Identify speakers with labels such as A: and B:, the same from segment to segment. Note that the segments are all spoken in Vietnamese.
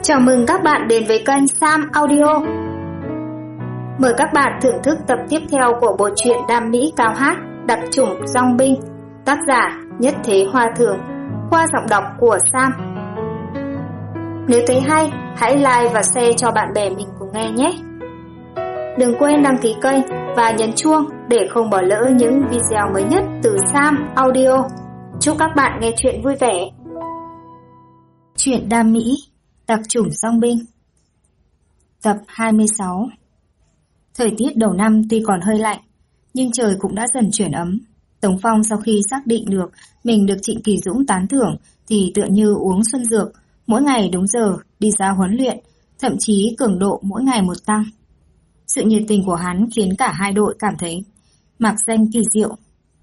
A: Chào mừng các bạn đến với kênh Sam Audio. Mời các bạn thưởng thức tập tiếp theo của bộ truyện Đam Mỹ Cao Hát Đặc chủng Dong Binh, tác giả Nhất Thế Hoa Thường, qua giọng đọc của Sam. Nếu thấy hay, hãy like và share cho bạn bè mình cùng nghe nhé. Đừng quên đăng ký kênh và nhấn chuông để không bỏ lỡ những video mới nhất từ Sam Audio. Chúc các bạn nghe truyện vui vẻ. Truyện Đam Mỹ Đặc chủng Dong Binh, tập 26. Thời tiết đầu năm tuy còn hơi lạnh, nhưng trời cũng đã dần chuyển ấm. Tống Phong sau khi xác định được mình được Trịnh Kỳ Dũng tán thưởng thì tựa như uống xuân dược, mỗi ngày đúng giờ đi ra huấn luyện, thậm chí cường độ mỗi ngày một tăng. Sự nhiệt tình của hắn khiến cả hai đội cảm thấy mạc danh kỳ diệu.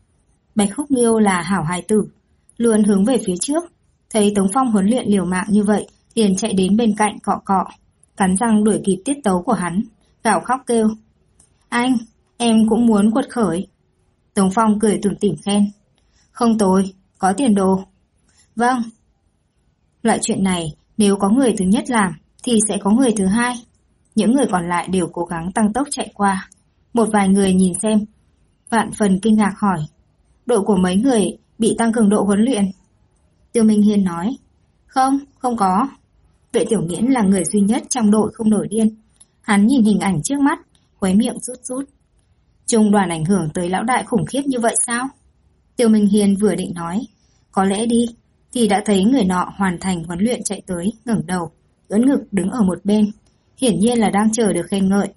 A: Bạch Khúc Nghiêu là hảo hài tử, luôn hướng về phía trước. Thấy Tống Phong huấn luyện liều mạng như vậy, liền chạy đến bên cạnh cọ cọ, cắn răng đuổi kịp tiết tấu của hắn, gào khóc kêu: "Anh, em cũng muốn quật khởi." Tống Phong cười tủm tỉm khen: "Không tồi, có tiền đồ." "Vâng." Loại chuyện này nếu có người thứ nhất làm thì sẽ có người thứ hai. Những người còn lại đều cố gắng tăng tốc chạy qua. Một vài người nhìn xem, vạn phần kinh ngạc hỏi: "Đội của mấy người bị tăng cường độ huấn luyện?" Tiêu Minh Hiên nói: Không có." Vệ Tiểu Nghiễn là người duy nhất trong đội không nổi điên. Hắn nhìn hình ảnh trước mắt, khóe miệng rút rút. Trung đoàn ảnh hưởng tới lão đại khủng khiếp như vậy sao? Tiêu Minh Hiên vừa định nói có lẽ đi, thì đã thấy người nọ hoàn thành huấn luyện chạy tới, ngẩng đầu, ưỡn ngực đứng ở một bên, hiển nhiên là đang chờ được khen ngợi.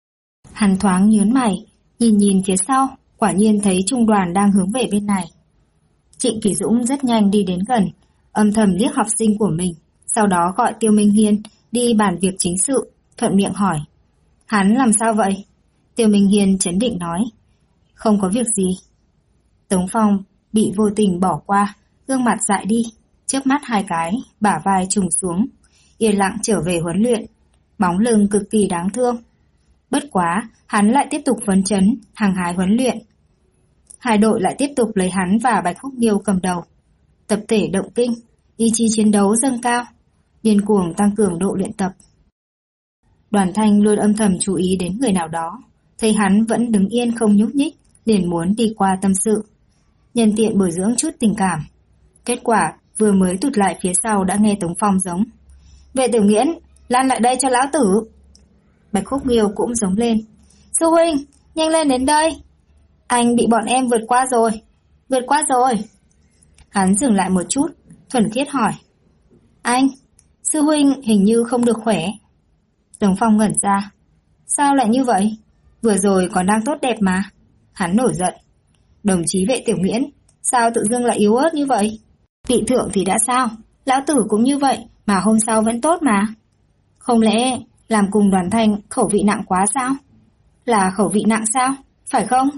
A: Hắn thoáng nhướng mày, nhìn phía sau, quả nhiên thấy trung đoàn đang hướng về bên này. Trịnh Kỳ Dũng rất nhanh đi đến gần, âm thầm liếc học sinh của mình, sau đó gọi Tiêu Minh Hiên đi bàn việc chính sự, thuận miệng hỏi: "Hắn làm sao vậy?" Tiêu Minh Hiên trấn định nói: "Không có việc gì." Tống Phong bị vô tình bỏ qua, gương mặt dại đi, chớp mắt hai cái, bả vai trùng xuống, yên lặng trở về huấn luyện, bóng lưng cực kỳ đáng thương. Bất quá, hắn lại tiếp tục phấn chấn, hăng hái huấn luyện. Hai đội lại tiếp tục lấy hắn và Bạch Khúc Nghiêu cầm đầu. Tập thể động kinh, ý chí chiến đấu dâng cao, điên cuồng tăng cường độ luyện tập. Đoàn Thanh luôn âm thầm chú ý đến người nào đó, thấy hắn vẫn đứng yên không nhúc nhích, liền muốn đi qua tâm sự, nhân tiện bồi dưỡng chút tình cảm. Kết quả vừa mới tụt lại phía sau đã nghe Tống Phong giống: "Vệ Tiểu Nghiễn, lan lại đây cho lão tử." Bạch Khúc Nghiêu cũng giống lên: "Sư huynh, nhanh lên đến đây. Anh bị bọn em vượt qua rồi." Hắn dừng lại một chút, thuần khiết hỏi: "Anh, sư huynh hình như không được khỏe." Tống Phong ngẩn ra: "Sao lại như vậy? Vừa rồi còn đang tốt đẹp mà." Hắn nổi giận: "Đồng chí Vệ Tiểu Nghiễn, sao tự dưng lại yếu ớt như vậy? Vị thượng thì đã sao, lão tử cũng như vậy mà hôm sau vẫn tốt mà. Không lẽ làm cùng Đoàn Thanh khẩu vị nặng quá sao? Là khẩu vị nặng sao, phải không?"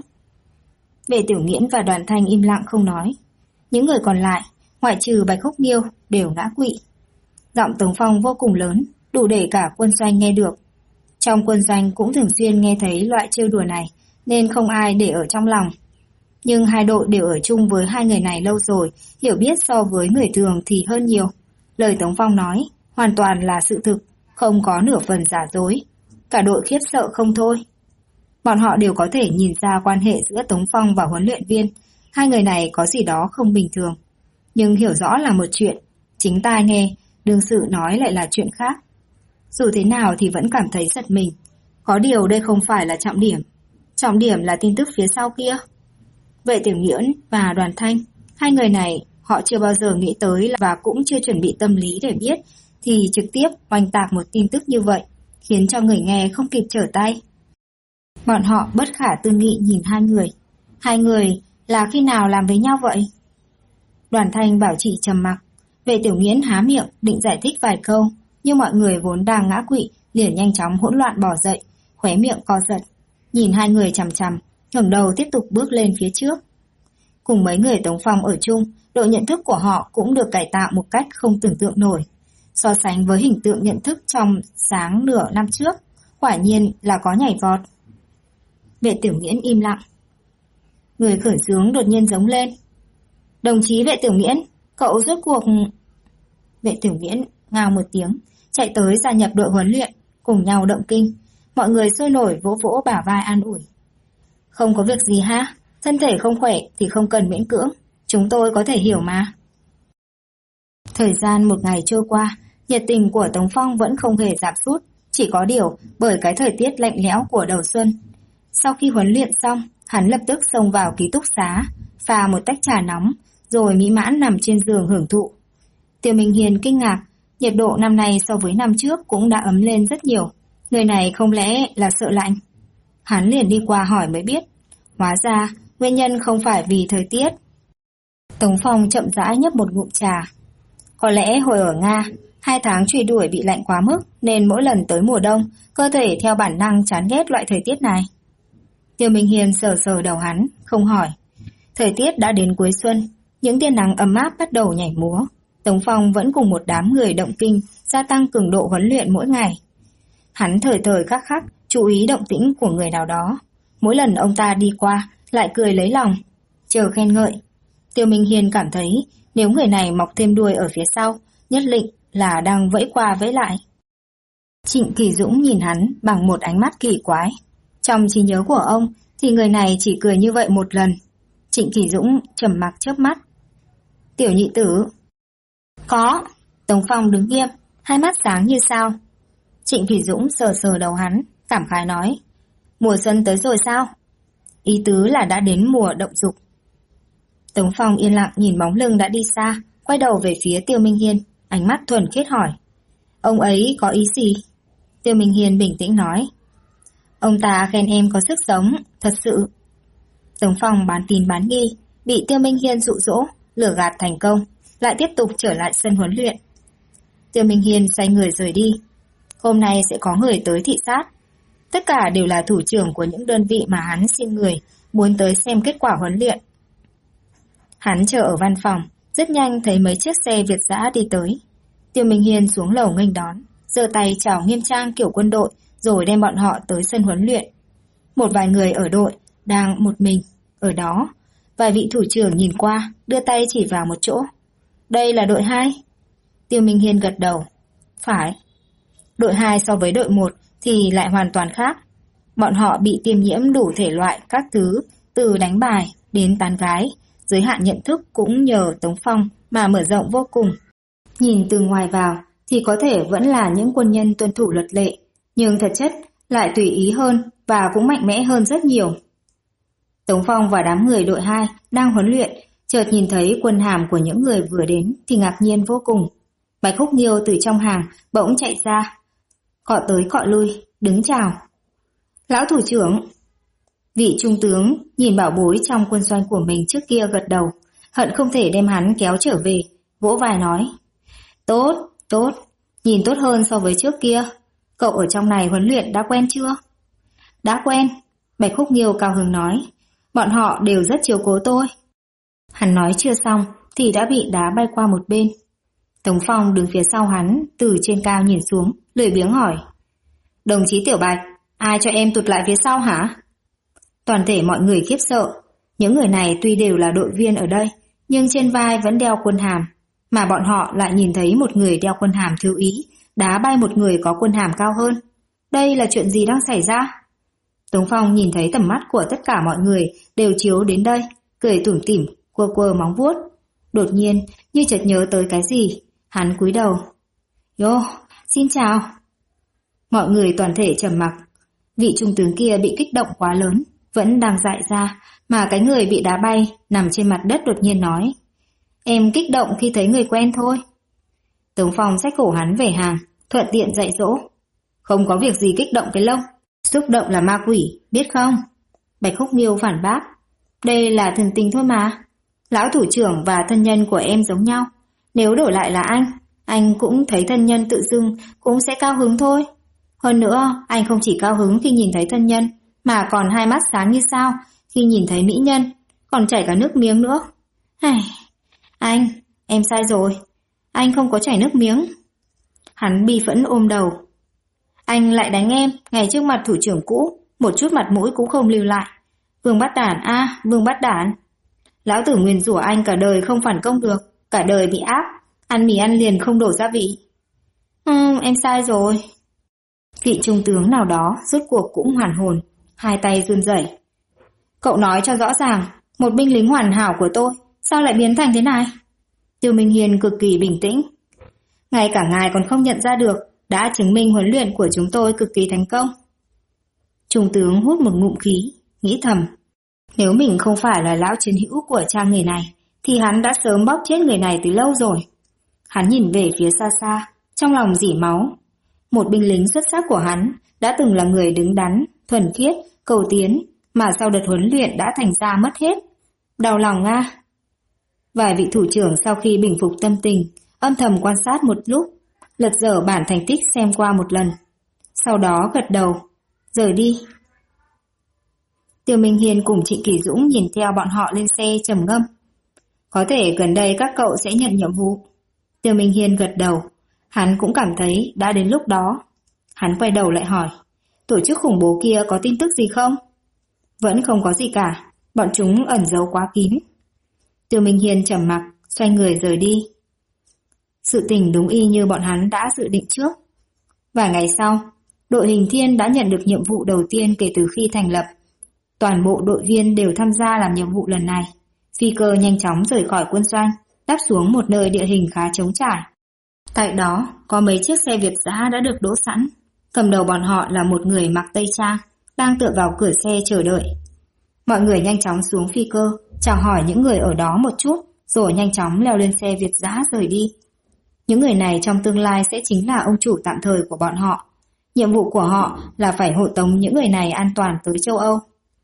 A: Vệ Tiểu Nghiễn và Đoàn Thanh im lặng không nói. Những người còn lại, ngoại trừ Bạch Khúc Nghiêu, đều ngã quỵ. Giọng Tống Phong vô cùng lớn, đủ để cả quân doanh nghe được. Trong quân doanh cũng thường xuyên nghe thấy loại trêu đùa này, nên không ai để ở trong lòng. Nhưng hai đội đều ở chung với hai người này lâu rồi, hiểu biết so với người thường thì hơn nhiều. Lời Tống Phong nói hoàn toàn là sự thực, không có nửa phần giả dối. Cả đội khiếp sợ không thôi. Bọn họ đều có thể nhìn ra quan hệ giữa Tống Phong và huấn luyện viên, hai người này có gì đó không bình thường. Nhưng hiểu rõ là một chuyện, chính tai nghe, đương sự nói lại là chuyện khác. Dù thế nào thì vẫn cảm thấy giật mình. Có điều đây không phải là trọng điểm là tin tức phía sau kia. Vệ Tiểu Nghiễn và Đoàn Thanh, hai người này họ chưa bao giờ nghĩ tới và cũng chưa chuẩn bị tâm lý để biết, thì trực tiếp oanh tạc một tin tức như vậy, khiến cho người nghe không kịp trở tay. Bọn họ bất khả tư nghị nhìn hai người là khi nào làm với nhau vậy? Đoàn Thanh bảo chị trầm mặc. Vệ Tiểu Nghiễn há miệng định giải thích vài câu, nhưng mọi người vốn đang ngã quỵ liền nhanh chóng hỗn loạn bỏ dậy, khóe miệng co giật, nhìn hai người chằm chằm, ngẩng đầu tiếp tục bước lên phía trước. Cùng mấy người Tống Phong ở chung, độ nhận thức của họ cũng được cải tạo một cách không tưởng tượng nổi. So sánh với hình tượng nhận thức trong sáng nửa năm trước, quả nhiên là có nhảy vọt. Vệ Tiểu Nghiễn im lặng. Người khởi xướng đột nhiên giống lên: "Đồng chí Vệ Tiểu Nghiễn, cậu rốt cuộc..." Vệ Tiểu Nghiễn ngao một tiếng, chạy tới gia nhập đội huấn luyện, cùng nhau động kinh. Mọi người sôi nổi vỗ vỗ bả vai an ủi. Không có việc gì ha, thân thể không khỏe thì không cần miễn cưỡng, chúng tôi có thể hiểu mà. Thời gian một ngày trôi qua, nhiệt tình của Tống Phong vẫn không hề giảm sút, chỉ có điều bởi cái thời tiết lạnh lẽo của đầu xuân. Sau khi huấn luyện xong, hắn lập tức xông vào ký túc xá, pha một tách trà nóng, rồi mỹ mãn nằm trên giường hưởng thụ. Tiêu Minh Hiền kinh ngạc, nhiệt độ năm nay so với năm trước cũng đã ấm lên rất nhiều. Người này không lẽ là sợ lạnh? Hắn liền đi qua hỏi mới biết. Hóa ra, nguyên nhân không phải vì thời tiết. Tống Phong chậm rãi nhấp một ngụm trà. Có lẽ hồi ở Nga, 2 tháng truy đuổi bị lạnh quá mức nên mỗi lần tới mùa đông, cơ thể theo bản năng chán ghét loại thời tiết này. Tiêu Minh Hiền sờ sờ đầu hắn, không hỏi. Thời tiết đã đến cuối xuân, những tia nắng ấm áp bắt đầu nhảy múa. Tống Phong vẫn cùng một đám người động kinh, gia tăng cường độ huấn luyện mỗi ngày. Hắn thời thời khắc khắc chú ý động tĩnh của người nào đó. Mỗi lần ông ta đi qua, lại cười lấy lòng, chờ khen ngợi. Tiêu Minh Hiền cảm thấy nếu người này mọc thêm đuôi ở phía sau, nhất định là đang vẫy qua vẫy lại. Trịnh Kỳ Dũng nhìn hắn bằng một ánh mắt kỳ quái. Trong trí nhớ của ông thì người này chỉ cười như vậy một lần. Trịnh Kỳ Dũng trầm mặc chớp mắt. Tiểu nhị tử. Có. Tống Phong đứng nghiêm, hai mắt sáng như sao. Trịnh Kỳ Dũng sờ sờ đầu hắn, cảm khái nói. Mùa xuân tới rồi sao? Ý tứ là đã đến mùa động dục. Tống Phong yên lặng nhìn bóng lưng đã đi xa, quay đầu về phía Tiêu Minh Hiên, ánh mắt thuần khiết hỏi. Ông ấy có ý gì? Tiêu Minh Hiên bình tĩnh nói. Ông ta khen em có sức sống, thật sự. Tống Phong bán tín bán nghi, bị Tiêu Minh Hiên dụ dỗ, lừa gạt thành công, lại tiếp tục trở lại sân huấn luyện. Tiêu Minh Hiên xoay người rời đi. Hôm nay sẽ có người tới thị sát. Tất cả đều là thủ trưởng của những đơn vị mà hắn xin người, muốn tới xem kết quả huấn luyện. Hắn chờ ở văn phòng, rất nhanh thấy mấy chiếc xe Việt dã đi tới. Tiêu Minh Hiên xuống lầu nghênh đón, giơ tay chào nghiêm trang kiểu quân đội, rồi đem bọn họ tới sân huấn luyện. Một vài người ở đội đang một mình ở đó. Vài vị thủ trưởng nhìn qua, đưa tay chỉ vào một chỗ. Đây là đội 2. Tiêu Minh Hiên gật đầu. Phải. Đội 2 so với đội 1 thì lại hoàn toàn khác. Bọn họ bị tiêm nhiễm đủ thể loại các thứ, từ đánh bài đến tán gái. Giới hạn nhận thức cũng nhờ Tống Phong mà mở rộng vô cùng. Nhìn từ ngoài vào thì có thể vẫn là những quân nhân tuân thủ luật lệ, nhưng thật chất lại tùy ý hơn và cũng mạnh mẽ hơn rất nhiều. Tống Phong và đám người đội 2 đang huấn luyện, chợt nhìn thấy quân hàm của những người vừa đến thì ngạc nhiên vô cùng. Bạch Khúc Nghiêu từ trong hàng bỗng chạy ra, cọ tới cọ lui, đứng chào. Lão thủ trưởng. Vị trung tướng nhìn bảo bối trong quân doanh của mình trước kia gật đầu, hận không thể đem hắn kéo trở về, vỗ vai nói. Tốt, tốt, nhìn tốt hơn so với trước kia. Cậu ở trong này huấn luyện đã quen chưa? Đã quen, Bạch Khúc Nghiêu cao hứng nói. Bọn họ đều rất chiếu cố tôi. Hắn nói chưa xong thì đã bị đá bay qua một bên. Tống Phong đứng phía sau hắn, từ trên cao nhìn xuống, lười biếng hỏi. Đồng chí Tiểu Bạch, ai cho em tụt lại phía sau hả? Toàn thể mọi người khiếp sợ. Những người này tuy đều là đội viên ở đây, nhưng trên vai vẫn đeo quân hàm, mà bọn họ lại nhìn thấy một người đeo quân hàm thiếu ý, đá bay một người có quân hàm cao hơn. Đây là chuyện gì đang xảy ra? Tống Phong nhìn thấy tầm mắt của tất cả mọi người đều chiếu đến đây, cười tủm tỉm, quơ quơ móng vuốt. Đột nhiên, như chợt nhớ tới cái gì, hắn cúi đầu. Yo, xin chào. Mọi người toàn thể trầm mặc. Vị trung tướng kia bị kích động quá lớn, vẫn đang dại ra, mà cái người bị đá bay nằm trên mặt đất đột nhiên nói. Em kích động khi thấy người quen thôi. Tống Phong xách cổ hắn về hàng, thuận tiện dạy dỗ. Không có việc gì kích động cái lông, xúc động là ma quỷ, biết không? Bạch Khúc Nghiêu phản bác. Đây là thần tình thôi mà. Lão thủ trưởng và thân nhân của em giống nhau. Nếu đổi lại là anh cũng thấy thân nhân tự dưng cũng sẽ cao hứng thôi. Hơn nữa, anh không chỉ cao hứng khi nhìn thấy thân nhân, mà còn hai mắt sáng như sao khi nhìn thấy mỹ nhân, còn chảy cả nước miếng nữa. Anh, em sai rồi. Anh không có chảy nước miếng. Hắn bi phẫn ôm đầu. Anh lại đánh em ngay trước mặt thủ trưởng cũ, một chút mặt mũi cũng không lưu lại. Vương Bát Đản a, Vương Bát Đản. Lão tử nguyền rủa anh cả đời không phản công được, cả đời bị áp, ăn mì ăn liền không đổ gia vị. Em sai rồi. Vị trung tướng nào đó rốt cuộc cũng hoàn hồn, hai tay run rẩy. Cậu nói cho rõ ràng, một binh lính hoàn hảo của tôi, sao lại biến thành thế này? Tiêu Minh Hiên cực kỳ bình tĩnh. Ngay cả ngài còn không nhận ra được, đã chứng minh huấn luyện của chúng tôi cực kỳ thành công. Trung tướng hút một ngụm khí, nghĩ thầm. Nếu mình không phải là lão chiến hữu của trang người này, thì hắn đã sớm bóp chết người này từ lâu rồi. Hắn nhìn về phía xa xa, trong lòng rỉ máu. Một binh lính xuất sắc của hắn đã từng là người đứng đắn, thuần khiết, cầu tiến, mà sau đợt huấn luyện đã thành ra mất hết. Đau lòng a. Vài vị thủ trưởng sau khi bình phục tâm tình, âm thầm quan sát một lúc, lật dở bản thành tích xem qua một lần. Sau đó gật đầu, rời đi. Tiêu Minh Hiên cùng Trịnh Kỳ Dũng nhìn theo bọn họ lên xe trầm ngâm. Có thể gần đây các cậu sẽ nhận nhiệm vụ. Tiêu Minh Hiên gật đầu, hắn cũng cảm thấy đã đến lúc đó. Hắn quay đầu lại hỏi, tổ chức khủng bố kia có tin tức gì không? Vẫn không có gì cả, bọn chúng ẩn giấu quá kín. Tiêu Minh Hiên trầm mặc, xoay người rời đi. Sự tình đúng y như bọn hắn đã dự định trước. Vài ngày sau, đội Hình Thiên đã nhận được nhiệm vụ đầu tiên kể từ khi thành lập. Toàn bộ đội viên đều tham gia làm nhiệm vụ lần này. Phi cơ nhanh chóng rời khỏi quân doanh, đáp xuống một nơi địa hình khá trống trải. Tại đó, có mấy chiếc xe Việt giã đã được đỗ sẵn. Cầm đầu bọn họ là một người mặc tây trang, đang tựa vào cửa xe chờ đợi. Mọi người nhanh chóng xuống phi cơ, chào hỏi những người ở đó một chút, rồi nhanh chóng leo lên xe Việt giã rời đi. Những người này trong tương lai sẽ chính là ông chủ tạm thời của bọn họ. Nhiệm vụ của họ là phải hộ tống những người này an toàn tới châu Âu.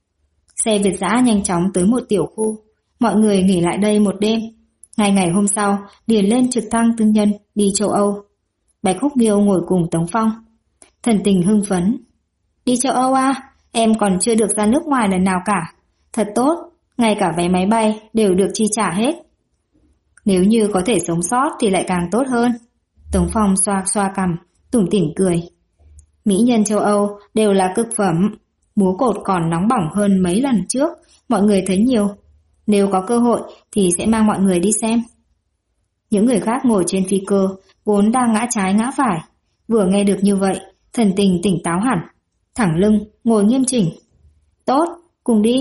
A: Xe Việt giã nhanh chóng tới một tiểu khu. Mọi người nghỉ lại đây một đêm. Ngày hôm sau, điền lên trực thăng tư nhân đi châu Âu. Bạch Khúc Nghiêu ngồi cùng Tống Phong. Thần tình hưng phấn. Đi châu Âu à? Em còn chưa được ra nước ngoài lần nào cả. Thật tốt, ngay cả vé máy bay đều được chi trả hết. Nếu như có thể sống sót thì lại càng tốt hơn. Tống Phong xoa xoa cằm, tủm tỉm cười. Mỹ nhân châu Âu đều là cực phẩm. Múa cột còn nóng bỏng hơn mấy lần trước, mọi người thấy nhiều. Nếu có cơ hội thì sẽ mang mọi người đi xem. Những người khác ngồi trên phi cơ vốn đang ngã trái ngã phải. Vừa nghe được như vậy, thần tình tỉnh táo hẳn. Thẳng lưng, ngồi nghiêm chỉnh. Tốt, cùng đi.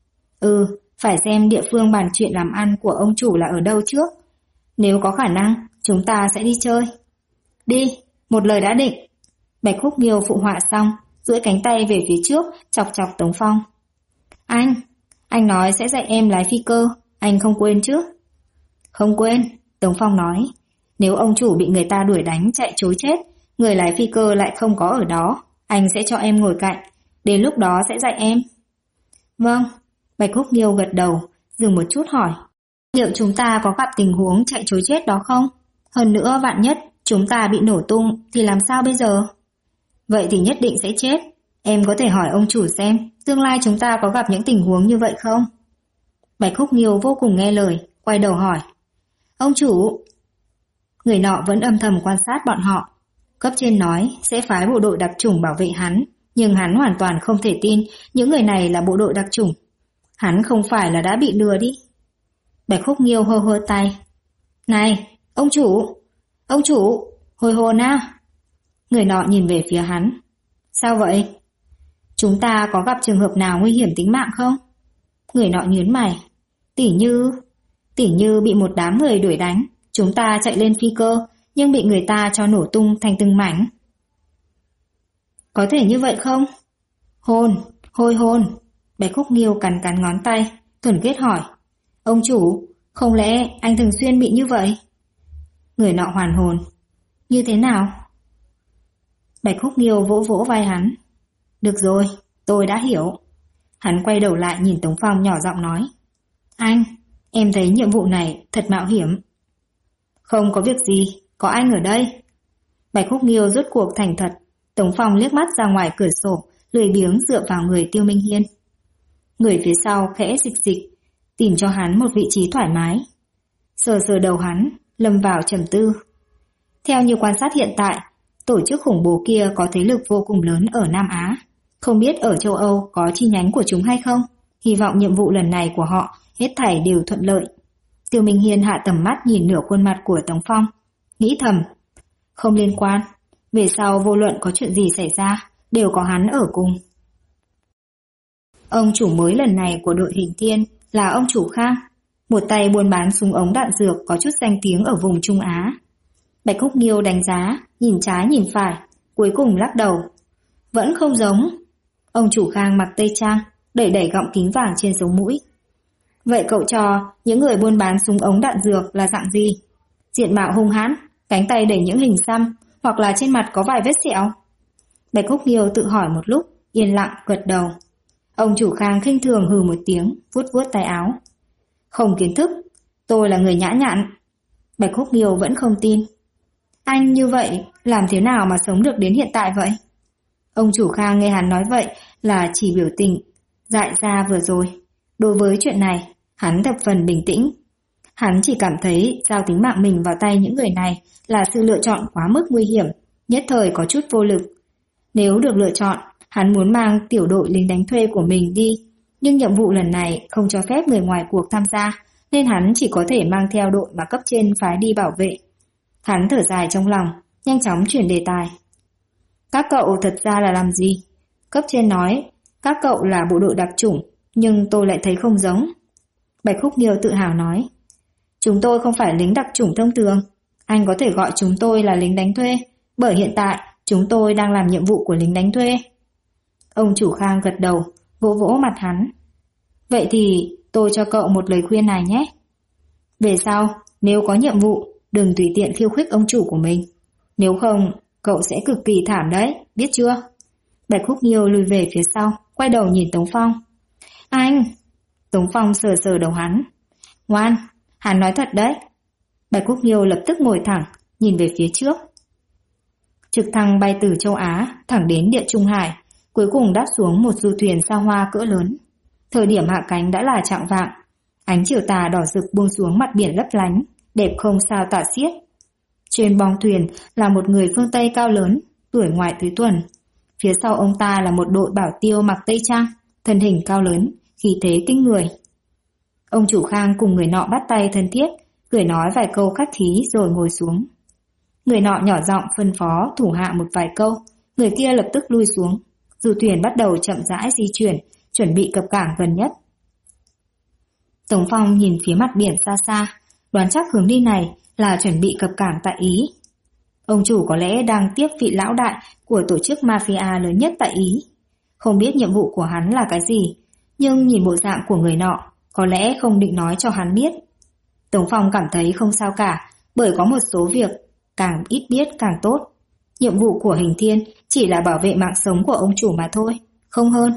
A: Phải xem địa phương bàn chuyện làm ăn của ông chủ là ở đâu trước. Nếu có khả năng, chúng ta sẽ đi chơi. Đi, một lời đã định. Bạch Khúc Nghiêu phụ họa xong, duỗi cánh tay về phía trước, chọc chọc Tống Phong. Anh nói sẽ dạy em lái phi cơ, anh không quên chứ? Không quên, Tống Phong nói. Nếu ông chủ bị người ta đuổi đánh chạy trối chết, người lái phi cơ lại không có ở đó, anh sẽ cho em ngồi cạnh, đến lúc đó sẽ dạy em. Vâng, Bạch Khúc Nghiêu gật đầu, dừng một chút hỏi. Liệu chúng ta có gặp tình huống chạy trối chết đó không? Hơn nữa vạn nhất chúng ta bị nổ tung thì làm sao bây giờ? Vậy thì nhất định sẽ chết. Em có thể hỏi ông chủ xem tương lai chúng ta có gặp những tình huống như vậy không? Bạch Khúc Nghiêu vô cùng nghe lời, quay đầu hỏi. Ông chủ! Người nọ vẫn âm thầm quan sát bọn họ. Cấp trên nói sẽ phái bộ đội đặc chủng bảo vệ hắn, nhưng hắn hoàn toàn không thể tin những người này là bộ đội đặc chủng. Hắn không phải là đã bị lừa đi. Bạch Khúc Nghiêu hơ hơ tay. Này, ông chủ! Ông chủ! Hồi hồn à! Người nọ nhìn về phía hắn. Sao vậy? Chúng ta có gặp trường hợp nào nguy hiểm tính mạng không? Người nọ nhướng mày. Tỉ như bị một đám người đuổi đánh, chúng ta chạy lên phi cơ, nhưng bị người ta cho nổ tung thành từng mảnh. Có thể như vậy không? Hôn. Bạch Khúc Nghiêu cắn ngón tay, thuần khiết hỏi. Ông chủ, không lẽ anh thường xuyên bị như vậy? Người nọ hoàn hồn. Như thế nào? Bạch Khúc Nghiêu vỗ vỗ vai hắn. Được rồi, tôi đã hiểu. Hắn quay đầu lại nhìn Tống Phong nhỏ giọng nói. Anh, em thấy nhiệm vụ này thật mạo hiểm. Không có việc gì, có anh ở đây. Bạch Khúc Nghiêu rốt cuộc thành thật. Tống Phong liếc mắt ra ngoài cửa sổ, lười biếng dựa vào người Tiêu Minh Hiên. Người phía sau khẽ dịch, tìm cho hắn một vị trí thoải mái. Sờ đầu hắn, lâm vào trầm tư. Theo như quan sát hiện tại, tổ chức khủng bố kia có thế lực vô cùng lớn ở Nam Á. Không biết ở châu Âu có chi nhánh của chúng hay không? Hy vọng nhiệm vụ lần này của họ hết thảy đều thuận lợi. Tiêu Minh Hiên hạ tầm mắt nhìn nửa khuôn mặt của Tống Phong, nghĩ thầm. Không liên quan, về sau vô luận có chuyện gì xảy ra, đều có hắn ở cùng. Ông chủ mới lần này của đội Hình Thiên là ông chủ Khang, một tay buôn bán súng ống đạn dược có chút danh tiếng ở vùng Trung Á. Bạch Húc Nghiêu đánh giá, nhìn trái nhìn phải, cuối cùng lắc đầu. Vẫn không giống. Ông chủ Khang mặc tây trang, đẩy đẩy gọng kính vàng trên sống mũi. Vậy cậu cho những người buôn bán súng ống đạn dược là dạng gì? Diện mạo hung hãn, cánh tay đẩy những hình xăm, hoặc là trên mặt có vài vết sẹo? Bạch Húc Nghiêu tự hỏi một lúc, yên lặng gật đầu. Ông chủ Khang khinh thường hừ một tiếng, vuốt vuốt tay áo. Không kiến thức, tôi là người nhã nhặn. Bạch Húc Nghiêu vẫn không tin. Anh như vậy, làm thế nào mà sống được đến hiện tại vậy? Ông chủ Khang nghe hắn nói vậy là chỉ biểu tình, dại ra vừa rồi. Đối với chuyện này, hắn thập phần bình tĩnh. Hắn chỉ cảm thấy giao tính mạng mình vào tay những người này là sự lựa chọn quá mức nguy hiểm, nhất thời có chút vô lực. Nếu được lựa chọn, hắn muốn mang tiểu đội lính đánh thuê của mình đi, nhưng nhiệm vụ lần này không cho phép người ngoài cuộc tham gia, nên hắn chỉ có thể mang theo đội mà cấp trên phái đi bảo vệ. Hắn thở dài trong lòng, nhanh chóng chuyển đề tài. Các cậu thật ra là làm gì? Cấp trên nói, các cậu là bộ đội đặc chủng, nhưng tôi lại thấy không giống. Bạch Húc Nghiêu tự hào nói. Chúng tôi không phải lính đặc chủng thông thường. Anh có thể gọi chúng tôi là lính đánh thuê, bởi hiện tại chúng tôi đang làm nhiệm vụ của lính đánh thuê. Ông chủ Khang gật đầu, vỗ vỗ mặt hắn. Vậy thì tôi cho cậu một lời khuyên này nhé. Về sau, nếu có nhiệm vụ, đừng tùy tiện khiêu khích ông chủ của mình. Nếu không, cậu sẽ cực kỳ thảm đấy, biết chưa? Bạch Húc Nghiêu lùi về phía sau, quay đầu nhìn Tống Phong. Anh! Tống Phong sờ sờ đầu hắn. Ngoan, hắn nói thật đấy. Bạch Húc Nghiêu lập tức ngồi thẳng, nhìn về phía trước. Trực thăng bay từ châu Á thẳng đến Địa Trung Hải, cuối cùng đáp xuống một du thuyền sao hoa cỡ lớn. Thời điểm hạ cánh đã là chạng vạng, ánh chiều tà đỏ rực buông xuống mặt biển lấp lánh, đẹp không sao tả xiết. Trên bong thuyền là một người phương Tây cao lớn, tuổi ngoài tứ tuần. Phía sau ông ta là một đội bảo tiêu mặc tây trang, thân hình cao lớn, khí thế kinh người. Ông chủ Khang cùng người nọ bắt tay thân thiết, cười nói vài câu khách khí rồi ngồi xuống. Người nọ nhỏ giọng phân phó thủ hạ một vài câu, người kia lập tức lui xuống. Du thuyền bắt đầu chậm rãi di chuyển, chuẩn bị cập cảng gần nhất. Tống Phong nhìn phía mặt biển xa xa, đoán chắc hướng đi này là chuẩn bị cập cảng tại Ý. Ông chủ có lẽ đang tiếp vị lão đại của tổ chức mafia lớn nhất tại Ý. Không biết nhiệm vụ của hắn là cái gì, nhưng nhìn bộ dạng của người nọ, có lẽ không định nói cho hắn biết. Tống Phong cảm thấy không sao cả, bởi có một số việc càng ít biết càng tốt. Nhiệm vụ của Hình Thiên chỉ là bảo vệ mạng sống của ông chủ mà thôi, không hơn.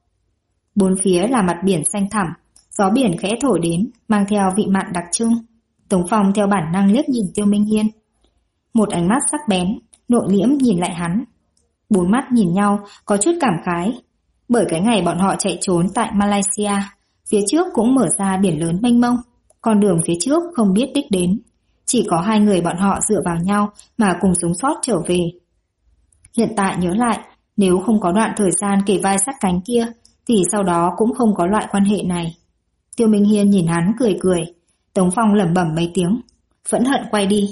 A: Bốn phía là mặt biển xanh thẳm, gió biển khẽ thổi đến, mang theo vị mặn đặc trưng. Tống Phong theo bản năng liếc nhìn Tiêu Minh Hiên. Một ánh mắt sắc bén, nội liễm nhìn lại hắn. Bốn mắt nhìn nhau, có chút cảm khái. Bởi cái ngày bọn họ chạy trốn tại Malaysia, phía trước cũng mở ra biển lớn mênh mông, con đường phía trước không biết đích đến. Chỉ có hai người bọn họ dựa vào nhau mà cùng sống sót trở về. Hiện tại nhớ lại, nếu không có đoạn thời gian kề vai sát cánh kia, thì sau đó cũng không có loại quan hệ này. Tiêu Minh Hiên nhìn hắn cười cười. Tống Phong lẩm bẩm mấy tiếng, phẫn hận quay đi.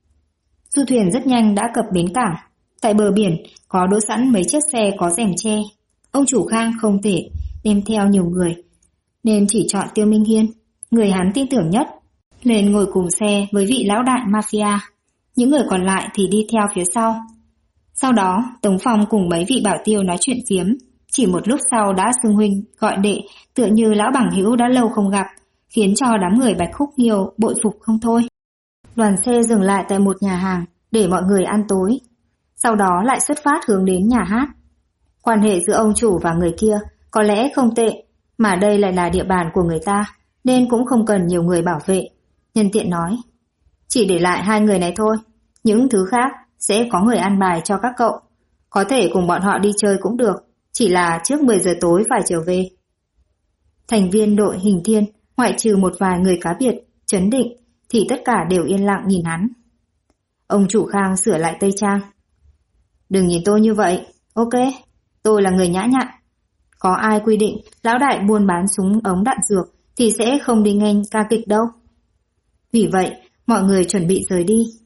A: Du thuyền rất nhanh đã cập bến cảng. Tại bờ biển có đỗ sẵn mấy chiếc xe có rèm che. Ông chủ Khang không thể đem theo nhiều người, nên chỉ chọn Tiêu Minh Hiên, người hắn tin tưởng nhất, lên ngồi cùng xe với vị lão đại mafia. Những người còn lại thì đi theo phía sau. Sau đó, Tống Phong cùng mấy vị bảo tiêu nói chuyện phiếm. Chỉ một lúc sau đã xưng huynh, gọi đệ, tựa như lão bằng hữu đã lâu không gặp, khiến cho đám người Bạch Húc Nghiêu bội phục không thôi. Đoàn xe dừng lại tại một nhà hàng để mọi người ăn tối. Sau đó lại xuất phát hướng đến nhà hát. Quan hệ giữa ông chủ và người kia có lẽ không tệ, mà đây lại là địa bàn của người ta, nên cũng không cần nhiều người bảo vệ. Nhân tiện nói, chỉ để lại hai người này thôi, những thứ khác sẽ có người ăn bài cho các cậu. Có thể cùng bọn họ đi chơi cũng được, chỉ là trước 10 giờ tối phải trở về. Thành viên đội Hình Thiên, ngoại trừ một vài người cá biệt, chấn định, thì tất cả đều yên lặng nhìn hắn. Ông chủ Khang sửa lại tây trang. Đừng nhìn tôi như vậy, ok, tôi là người nhã nhặn. Có ai quy định lão đại buôn bán súng ống đạn dược thì sẽ không đi nghênh ca kịch đâu. Vì vậy, mọi người chuẩn bị rời đi.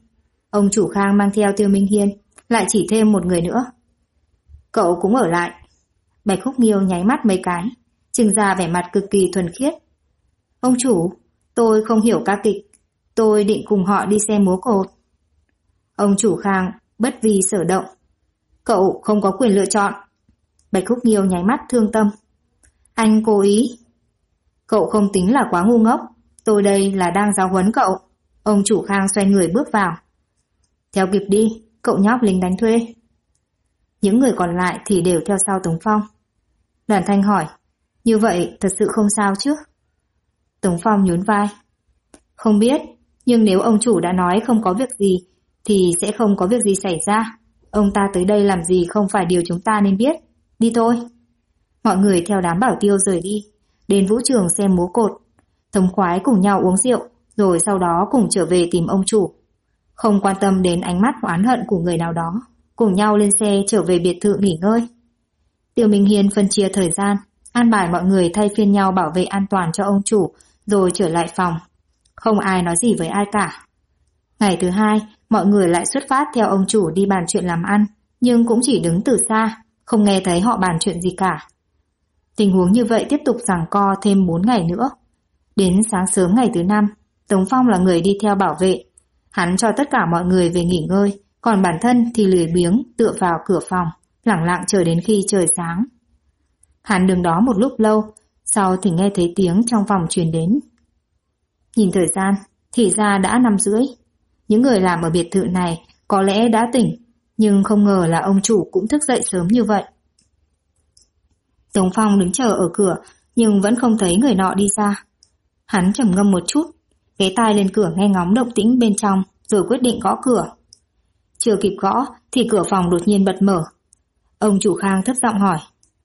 A: Ông chủ Khang mang theo Tiêu Minh Hiên, lại chỉ thêm một người nữa. Cậu cũng ở lại. Bạch Khúc Nghiêu nháy mắt mấy cái, trưng ra vẻ mặt cực kỳ thuần khiết. Ông chủ, tôi không hiểu ca kịch, tôi định cùng họ đi xem múa cột. Ông chủ Khang bất vi sở động. Cậu không có quyền lựa chọn. Bạch Khúc Nghiêu nháy mắt thương tâm. Anh cố ý. Cậu không tính là quá ngu ngốc, tôi đây là đang giáo huấn cậu. Ông chủ Khang xoay người bước vào. Theo kịp đi, cậu nhóc lính đánh thuê. Những người còn lại thì đều theo sau Tống Phong. Đoàn Thanh hỏi, như vậy thật sự không sao chứ? Tống Phong nhún vai. Không biết, nhưng nếu ông chủ đã nói không có việc gì, thì sẽ không có việc gì xảy ra. Ông ta tới đây làm gì không phải điều chúng ta nên biết. Đi thôi. Mọi người theo đám bảo tiêu rời đi, đến vũ trường xem múa cột. Thống khoái cùng nhau uống rượu, rồi sau đó cùng trở về tìm ông chủ. Không quan tâm đến ánh mắt oán hận của người nào đó, cùng nhau lên xe trở về biệt thự nghỉ ngơi. Tiêu Minh Hiên phân chia thời gian, an bài mọi người thay phiên nhau bảo vệ an toàn cho ông chủ, rồi trở lại phòng. Không ai nói gì với ai cả. Ngày thứ hai, mọi người lại xuất phát theo ông chủ đi bàn chuyện làm ăn, nhưng cũng chỉ đứng từ xa, không nghe thấy họ bàn chuyện gì cả. Tình huống như vậy tiếp tục giằng co thêm 4 ngày nữa. Đến sáng sớm ngày thứ 5, Tống Phong là người đi theo bảo vệ. Hắn cho tất cả mọi người về nghỉ ngơi, còn bản thân thì lười biếng tựa vào cửa phòng, lẳng lặng chờ đến khi trời sáng. Hắn đứng đó một lúc lâu, sau thì nghe thấy tiếng trong phòng truyền đến. Nhìn thời gian, thì ra đã 5:30. Những người làm ở biệt thự này có lẽ đã tỉnh, nhưng không ngờ là ông chủ cũng thức dậy sớm như vậy. Tống Phong đứng chờ ở cửa, nhưng vẫn không thấy người nọ đi ra. Hắn trầm ngâm một chút, ghé tai lên cửa nghe ngóng động tĩnh bên trong, rồi quyết định gõ cửa. Chưa kịp gõ thì cửa phòng đột nhiên bật mở. Ông chủ Khang thấp giọng hỏi.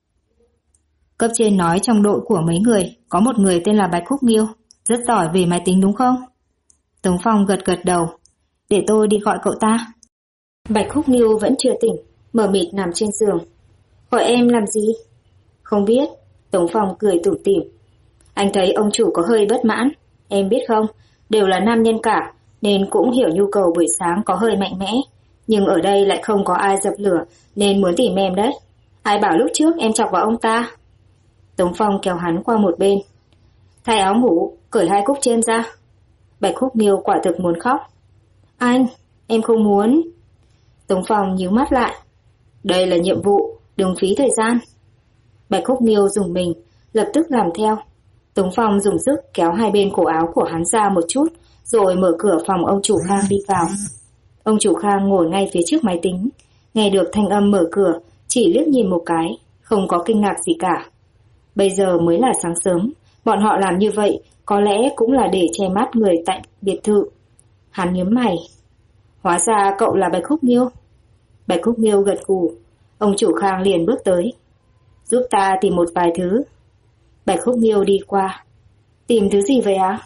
A: Cấp trên nói trong đội của mấy người có một người tên là Bạch Khúc Nghiêu, rất giỏi về máy tính đúng không? Tống Phong gật gật đầu. Để tôi đi gọi cậu ta. Bạch Khúc Nghiêu vẫn chưa tỉnh, mờ mịt nằm trên giường. Gọi em làm gì? Không biết. Tống Phong cười tủm tỉm. Anh thấy ông chủ có hơi bất mãn. Em biết không, đều là nam nhân cả, nên cũng hiểu nhu cầu buổi sáng có hơi mạnh mẽ. Nhưng ở đây lại không có ai dập lửa, nên muốn tìm em đấy. Ai bảo lúc trước em chọc vào ông ta? Tống Phong kéo hắn qua một bên. Thay áo ngủ, cởi 2 cúc trên ra. Bạch Khúc Nghiêu quả thực muốn khóc. Anh, em không muốn. Tống Phong nhíu mắt lại. Đây là nhiệm vụ, đừng phí thời gian. Bạch Khúc Nghiêu dùng mình, lập tức làm theo. Tống Phong dùng sức kéo hai bên cổ áo của hắn ra một chút, rồi mở cửa phòng ông chủ Khang đi vào. Ông chủ Khang ngồi ngay phía trước máy tính, nghe được thanh âm mở cửa, chỉ liếc nhìn một cái, không có kinh ngạc gì cả. Bây giờ mới là sáng sớm, bọn họ làm như vậy có lẽ cũng là để che mắt người tại biệt thự. Hắn nhướng mày. Hóa ra cậu là Bạch Khúc Nghiêu. Bạch Khúc Nghiêu gật gù. Ông chủ Khang liền bước tới. Giúp ta tìm một vài thứ. Bạch Khúc Nghiêu đi qua. Tìm thứ gì vậy ạ?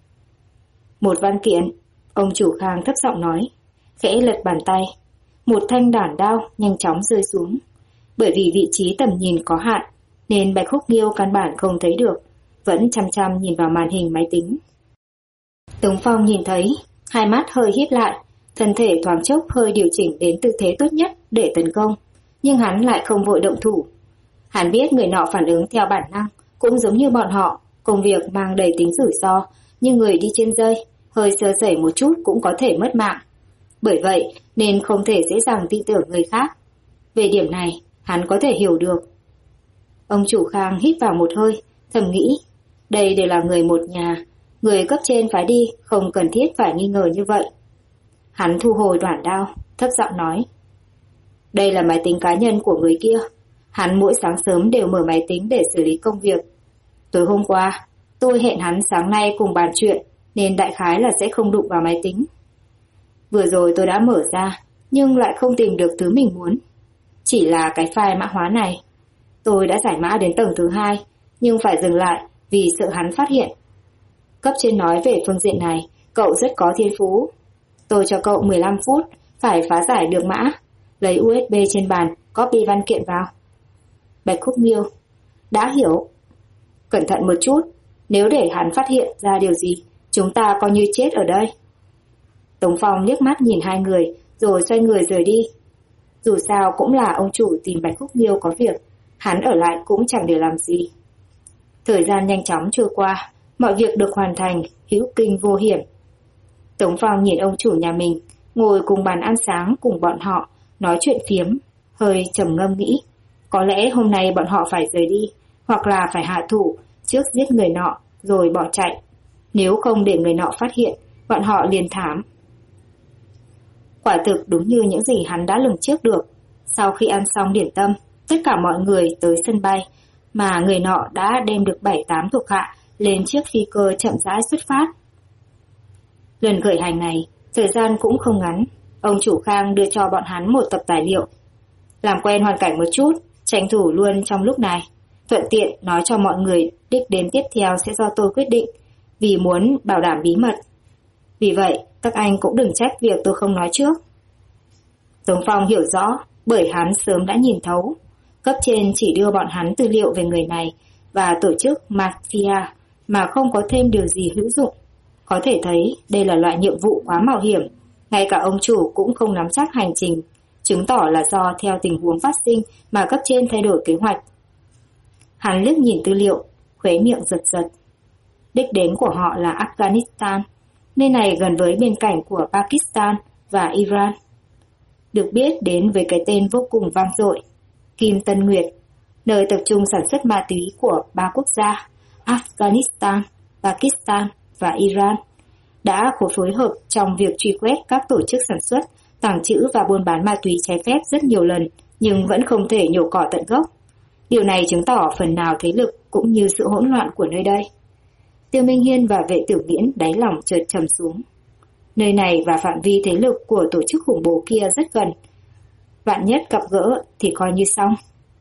A: Một văn kiện. Ông chủ Khang thấp giọng nói, khẽ lật bàn tay. Một thanh đản đao nhanh chóng rơi xuống. Bởi vì vị trí tầm nhìn có hạn, nên Bạch Khúc Nghiêu căn bản không thấy được, vẫn chăm chăm nhìn vào màn hình máy tính. Tống Phong nhìn thấy, hai mắt hơi híp lại, thân thể thoáng chốc hơi điều chỉnh đến tư thế tốt nhất để tấn công, nhưng hắn lại không vội động thủ. Hắn biết người nọ phản ứng theo bản năng, cũng giống như bọn họ, công việc mang đầy tính rủi ro, nhưng người đi trên dây, hơi sơ sẩy một chút cũng có thể mất mạng. Bởi vậy nên không thể dễ dàng tin tưởng người khác. Về điểm này, hắn có thể hiểu được. Ông chủ Khang hít vào một hơi, thầm nghĩ, đây đều là người một nhà, người cấp trên phái đi không cần thiết phải nghi ngờ như vậy. Hắn thu hồi đoản đao, thấp giọng nói, đây là máy tính cá nhân của người kia. Hắn mỗi sáng sớm đều mở máy tính để xử lý công việc. Tối hôm qua, tôi hẹn hắn sáng nay cùng bàn chuyện, nên đại khái là sẽ không đụng vào máy tính. Vừa rồi tôi đã mở ra, nhưng lại không tìm được thứ mình muốn. Chỉ là cái file mã hóa này. Tôi đã giải mã đến tầng thứ 2, nhưng phải dừng lại vì sợ hắn phát hiện. Cấp trên nói về phương diện này, cậu rất có thiên phú. Tôi cho cậu 15 phút, phải phá giải được mã, lấy USB trên bàn, copy văn kiện vào. Bạch Khúc Nghiêu, đã hiểu. Cẩn thận một chút, nếu để hắn phát hiện ra điều gì, chúng ta coi như chết ở đây. Tống Phong liếc mắt nhìn hai người rồi xoay người rời đi. Dù sao cũng là ông chủ tìm Bạch Khúc Nghiêu có việc, hắn ở lại cũng chẳng để làm gì. Thời gian nhanh chóng trôi qua, mọi việc được hoàn thành, hữu kinh vô hiểm. Tống Phong nhìn ông chủ nhà mình, ngồi cùng bàn ăn sáng cùng bọn họ, nói chuyện phiếm, hơi trầm ngâm nghĩ. Có lẽ hôm nay bọn họ phải rời đi, hoặc là phải hạ thủ, trước giết người nọ, rồi bỏ chạy. Nếu không để người nọ phát hiện, bọn họ liền thảm. Quả thực đúng như những gì hắn đã lường trước được. Sau khi ăn xong điểm tâm, tất cả mọi người tới sân bay, mà người nọ đã đem được 7-8 thuộc hạ lên chiếc phi cơ chậm rãi xuất phát. Lần khởi hành này, thời gian cũng không ngắn. Ông chủ Khang đưa cho bọn hắn một tập tài liệu. Làm quen hoàn cảnh một chút, tranh thủ luôn trong lúc này. Thuận tiện nói cho mọi người đích đến tiếp theo sẽ do tôi quyết định, vì muốn bảo đảm bí mật. Vì vậy, các anh cũng đừng trách việc tôi không nói trước. Tống Phong hiểu rõ, bởi hắn sớm đã nhìn thấu. Cấp trên chỉ đưa bọn hắn tư liệu về người này và tổ chức Mafia mà không có thêm điều gì hữu dụng. Có thể thấy đây là loại nhiệm vụ quá mạo hiểm, ngay cả ông chủ cũng không nắm chắc hành trình, chứng tỏ là do theo tình huống phát sinh mà cấp trên thay đổi kế hoạch. Hắn liếc nhìn tư liệu, khóe miệng giật giật. Đích đến của họ là Afghanistan, nơi này gần với biên cảnh của Pakistan và Iran. Được biết đến với cái tên vô cùng vang dội, Kim Tân Nguyệt, nơi tập trung sản xuất ma túy của 3 quốc gia Afghanistan, Pakistan và Iran, đã phối hợp trong việc truy quét các tổ chức sản xuất, tàng trữ và buôn bán ma túy trái phép rất nhiều lần, nhưng vẫn không thể nhổ cỏ tận gốc. Điều này chứng tỏ phần nào thế lực cũng như sự hỗn loạn của nơi đây. Tiêu Minh Hiên và Vệ Tiểu Viễn đáy lòng chợt trầm xuống. Nơi này và phạm vi thế lực của tổ chức khủng bố kia rất gần. Vạn nhất gặp gỡ thì coi như xong.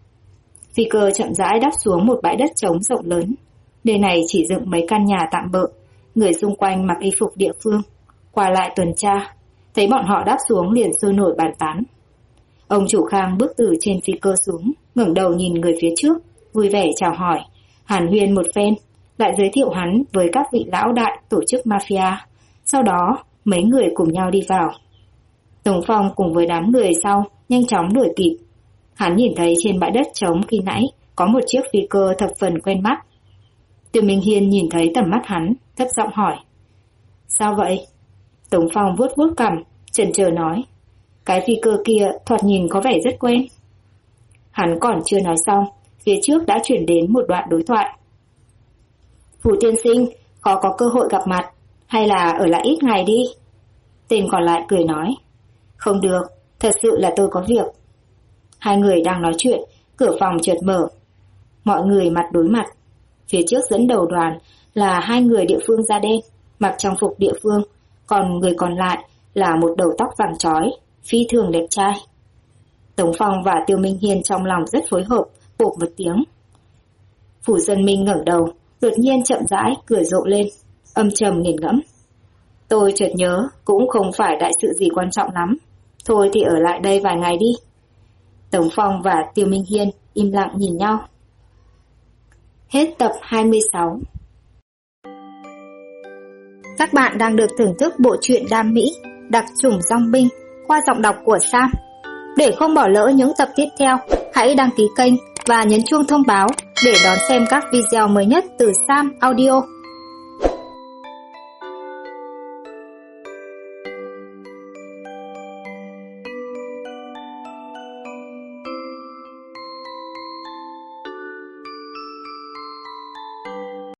A: Phi cơ chậm rãi đáp xuống một bãi đất trống rộng lớn. Nơi này chỉ dựng mấy căn nhà tạm bợ, người xung quanh mặc y phục địa phương, qua lại tuần tra. Thấy bọn họ đáp xuống liền sôi nổi bàn tán. Ông chủ Khang bước từ trên phi cơ xuống, ngẩng đầu nhìn người phía trước, vui vẻ chào hỏi, hàn huyên một phen, lại giới thiệu hắn với các vị lão đại tổ chức mafia. Sau đó, mấy người cùng nhau đi vào. Tống Phong cùng với đám người sau nhanh chóng đuổi kịp. Hắn nhìn thấy trên bãi đất trống khi nãy có một chiếc phi cơ thập phần quen mắt. Tiêu Minh Hiên nhìn thấy tầm mắt hắn, thấp giọng hỏi. Sao vậy? Tống Phong vuốt vuốt cằm, chần chờ nói. Cái phi cơ kia thoạt nhìn có vẻ rất quen. Hắn còn chưa nói xong, phía trước đã chuyển đến một đoạn đối thoại. Phủ tiên sinh, khó có cơ hội gặp mặt, hay là ở lại ít ngày đi? Tên còn lại cười nói. Không được, thật sự là tôi có việc. Hai người đang nói chuyện, cửa phòng chợt mở. Mọi người mặt đối mặt. Phía trước dẫn đầu đoàn là hai người địa phương da đen, mặc trang phục địa phương, còn người còn lại là một đầu tóc vàng chói, phi thường đẹp trai. Tống Phong và Tiêu Minh Hiên trong lòng rất phối hợp, bộp một tiếng. Phủ Dân Minh ngẩng đầu, đột nhiên chậm rãi cười rộ lên, âm trầm nghiền ngẫm. Tôi chợt nhớ, cũng không phải đại sự gì quan trọng lắm. Thôi thì ở lại đây vài ngày đi. Tống Phong và Tiêu Minh Hiên im lặng nhìn nhau. Hết tập 26. Các bạn đang được thưởng thức bộ truyện Đam Mỹ, Đặc chủng Dong Binh qua giọng đọc của Sam. Để không bỏ lỡ những tập tiếp theo, hãy đăng ký kênh và nhấn chuông thông báo để đón xem các video mới nhất từ Sam Audio.